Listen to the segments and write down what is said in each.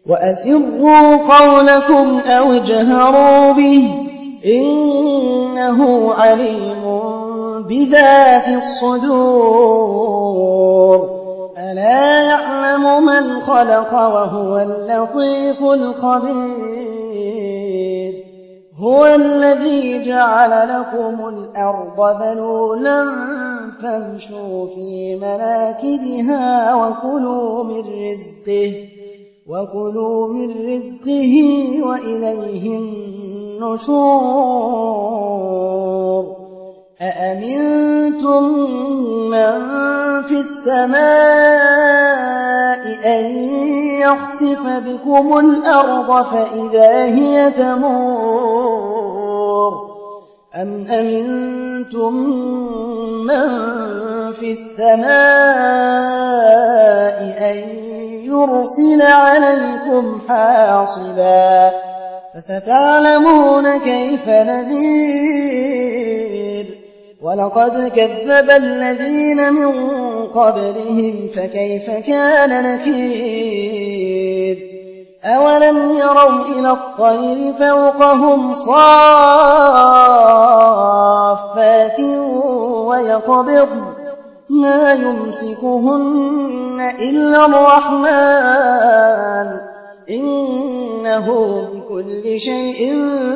وأسروا قولكم أو اجهروا به إنه عليم بذات الصدور ألا يعلم من خلق وهو اللطيف الخبير هو الذي جعل لكم الأرض ذلولا فامشوا في مناكبها وكلوا من رزقه وإليه النشور أأمنتم من في السماء أن يخسف بكم الأرض فإذا هي تمور أم أمنتم من في السماء أن يرسل عليكم حاصبا فستعلمون كيف نذير ولقد كذب الذين من قبلهم فكيف كان نكير أولم يروا إلى الطير فوقهم صافات ويقبضن ما يمسكهن إلا الرحمن إنه بكل شيء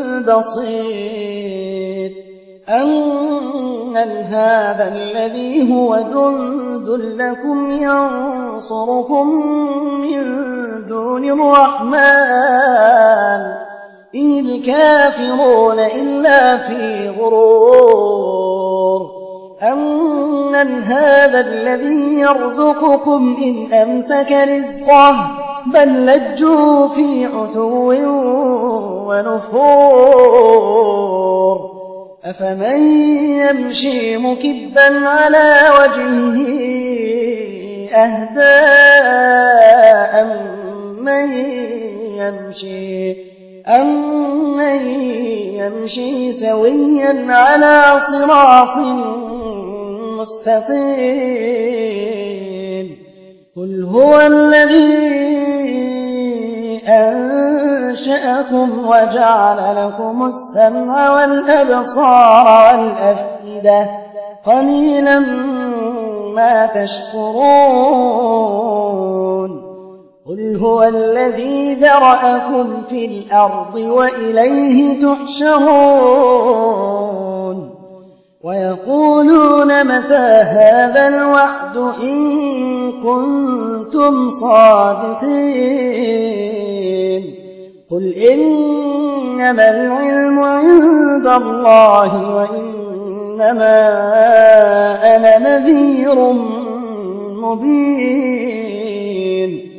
بصير أمن هذا الذي هو جند لكم ينصركم من دون الرحمن إن الكافرون إلا في غرور أمن هذا الذي يرزقكم إن أمسك رزقه بل لجوا في عتو ونفور أفمن يمشي مكبا على وجهه أهدى أمن يمشي سويا على صراط مستقيم قل هو الذي أنشأكم وجعل لكم السمع والأبصار والأفئدة قليلا ما تشكرون قل هو الذي ذرأكم في الأرض وإليه تحشرون ويقولون متى هذا الوعد إن كنتم صادقين قل إنما العلم عند الله وإنما أنا نذير مبين